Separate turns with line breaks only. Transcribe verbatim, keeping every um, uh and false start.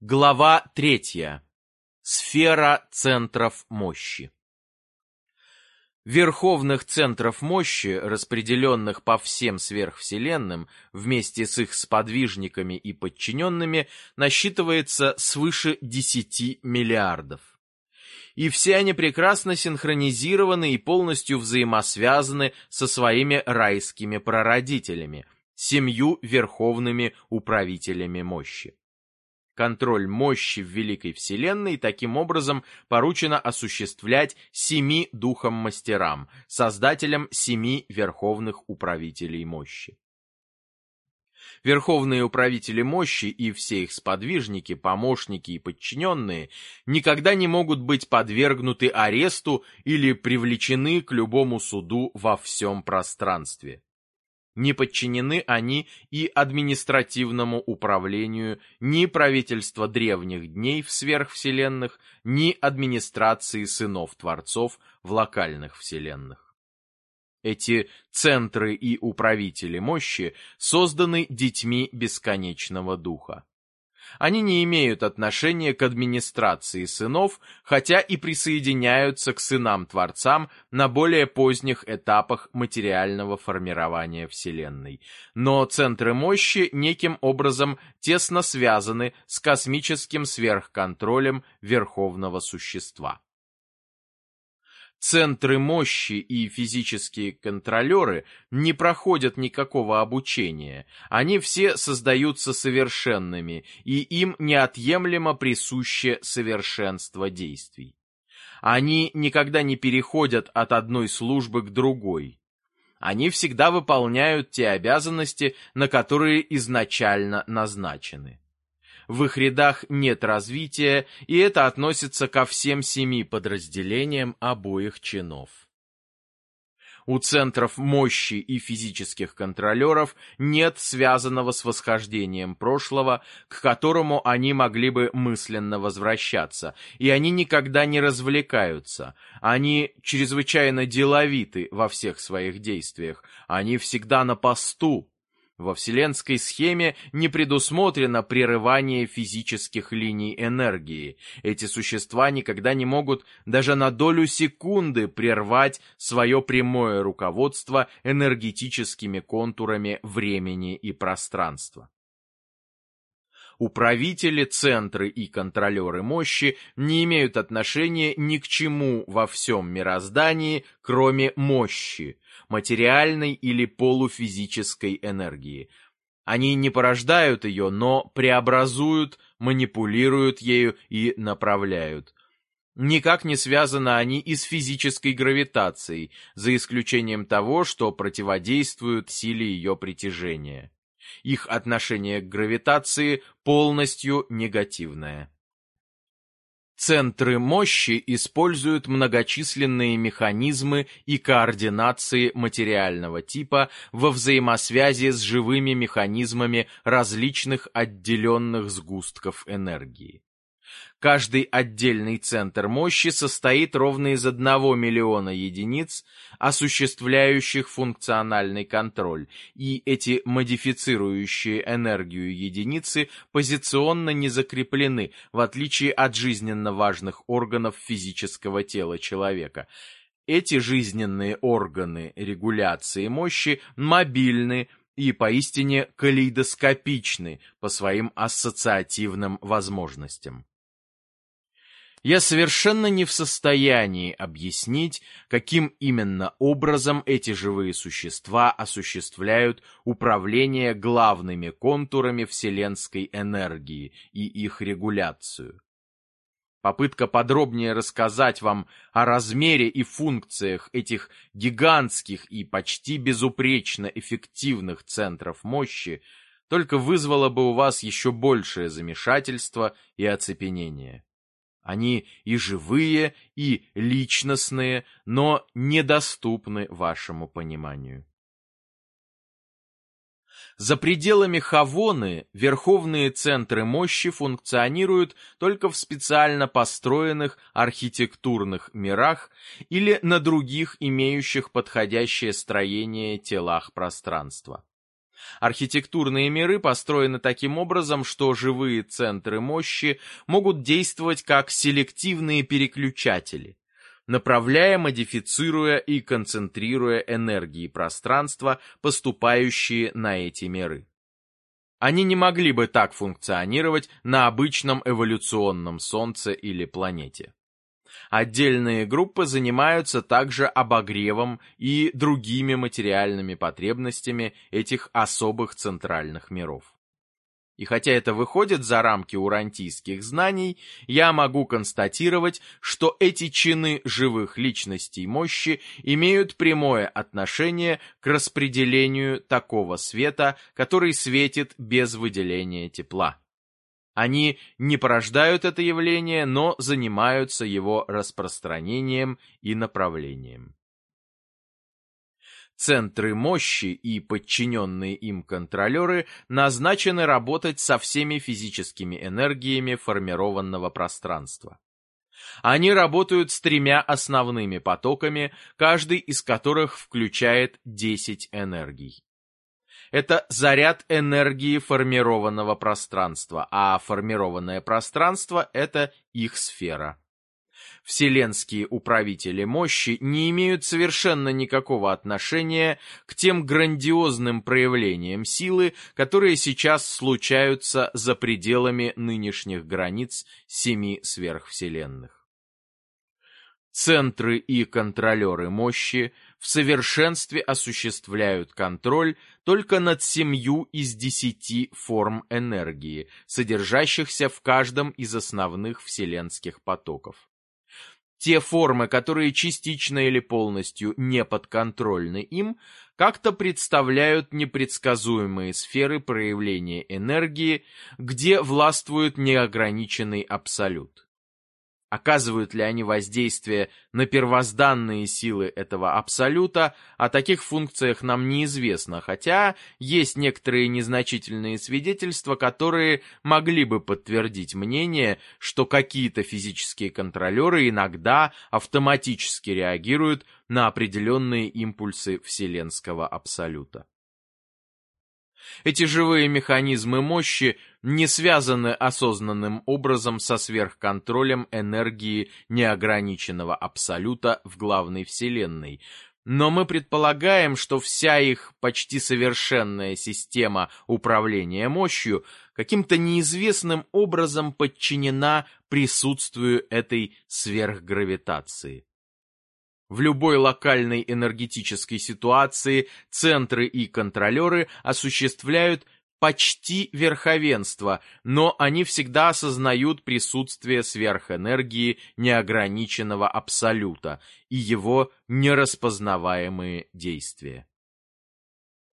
Глава третья. Сфера центров мощи. Верховных центров мощи, распределенных по всем сверхвселенным, вместе с их сподвижниками и подчиненными, насчитывается свыше десяти миллиардов. И все они прекрасно синхронизированы и полностью взаимосвязаны со своими райскими прародителями, семью верховными управителями мощи. Контроль мощи в Великой Вселенной таким образом поручено осуществлять семи духам-мастерам, создателям семи верховных управителей мощи. Верховные управители мощи и все их сподвижники, помощники и подчиненные никогда не могут быть подвергнуты аресту или привлечены к любому суду во всем пространстве. Не подчинены они и административному управлению ни правительства древних дней в сверхвселенных, ни администрации сынов-творцов в локальных вселенных. Эти центры и управители мощи созданы детьми бесконечного духа. Они не имеют отношения к администрации сынов, хотя и присоединяются к сынам-творцам на более поздних этапах материального формирования Вселенной. Но центры мощи неким образом тесно связаны с космическим сверхконтролем Верховного Существа. Центры мощи и физические контролеры не проходят никакого обучения, они все создаются совершенными, и им неотъемлемо присуще совершенство действий. Они никогда не переходят от одной службы к другой. Они всегда выполняют те обязанности, на которые изначально назначены. В их рядах нет развития, и это относится ко всем семи подразделениям обоих чинов. У центров мощи и физических контролеров нет связанного с восхождением прошлого, к которому они могли бы мысленно возвращаться, и они никогда не развлекаются. Они чрезвычайно деловиты во всех своих действиях, они всегда на посту. Во вселенской схеме не предусмотрено прерывание физических линий энергии. Эти существа никогда не могут даже на долю секунды прервать свое прямое руководство энергетическими контурами времени и пространства. Управители, центры и контролеры мощи не имеют отношения ни к чему во всем мироздании, кроме мощи, материальной или полуфизической энергии. Они не порождают ее, но преобразуют, манипулируют ею и направляют. Никак не связаны они и с физической гравитацией, за исключением того, что противодействуют силе ее притяжения. Их отношение к гравитации полностью негативное. Центры мощи используют многочисленные механизмы и координации материального типа во взаимосвязи с живыми механизмами различных отделенных сгустков энергии. Каждый отдельный центр мощи состоит ровно из одного миллиона единиц, осуществляющих функциональный контроль, и эти модифицирующие энергию единицы позиционно не закреплены, в отличие от жизненно важных органов физического тела человека. Эти жизненные органы регуляции мощи мобильны и поистине калейдоскопичны по своим ассоциативным возможностям. Я совершенно не в состоянии объяснить, каким именно образом эти живые существа осуществляют управление главными контурами вселенской энергии и их регуляцию. Попытка подробнее рассказать вам о размере и функциях этих гигантских и почти безупречно эффективных центров мощи только вызвала бы у вас еще большее замешательство и оцепенение. Они и живые, и личностные, но недоступны вашему пониманию. За пределами Хавоны верховные центры мощи функционируют только в специально построенных архитектурных мирах или на других имеющих подходящее строение телах пространства. Архитектурные миры построены таким образом, что живые центры мощи могут действовать как селективные переключатели, направляя, модифицируя и концентрируя энергии пространства, поступающие на эти миры. Они не могли бы так функционировать на обычном эволюционном Солнце или планете. Отдельные группы занимаются также обогревом и другими материальными потребностями этих особых центральных миров. И хотя это выходит за рамки урантийских знаний, я могу констатировать, что эти чины живых личностей мощи имеют прямое отношение к распределению такого света, который светит без выделения тепла. Они не порождают это явление, но занимаются его распространением и направлением. Центры мощи и подчиненные им контролеры назначены работать со всеми физическими энергиями формированного пространства. Они работают с тремя основными потоками, каждый из которых включает десять энергий. Это заряд энергии формированного пространства, а формированное пространство – это их сфера. Вселенские управители мощи не имеют совершенно никакого отношения к тем грандиозным проявлениям силы, которые сейчас случаются за пределами нынешних границ семи сверхвселенных. Центры и контролеры мощи в совершенстве осуществляют контроль только над семью из десяти форм энергии, содержащихся в каждом из основных вселенских потоков. Те формы, которые частично или полностью не подконтрольны им, как-то представляют непредсказуемые сферы проявления энергии, где властвует неограниченный абсолют. Оказывают ли они воздействие на первозданные силы этого абсолюта, о таких функциях нам неизвестно, хотя есть некоторые незначительные свидетельства, которые могли бы подтвердить мнение, что какие-то физические контролеры иногда автоматически реагируют на определенные импульсы вселенского абсолюта. Эти живые механизмы мощи не связаны осознанным образом со сверхконтролем энергии неограниченного абсолюта в главной вселенной, но мы предполагаем, что вся их почти совершенная система управления мощью каким-то неизвестным образом подчинена присутствию этой сверхгравитации. В любой локальной энергетической ситуации центры и контролеры осуществляют почти верховенство, но они всегда осознают присутствие сверхэнергии неограниченного абсолюта и его нераспознаваемые действия.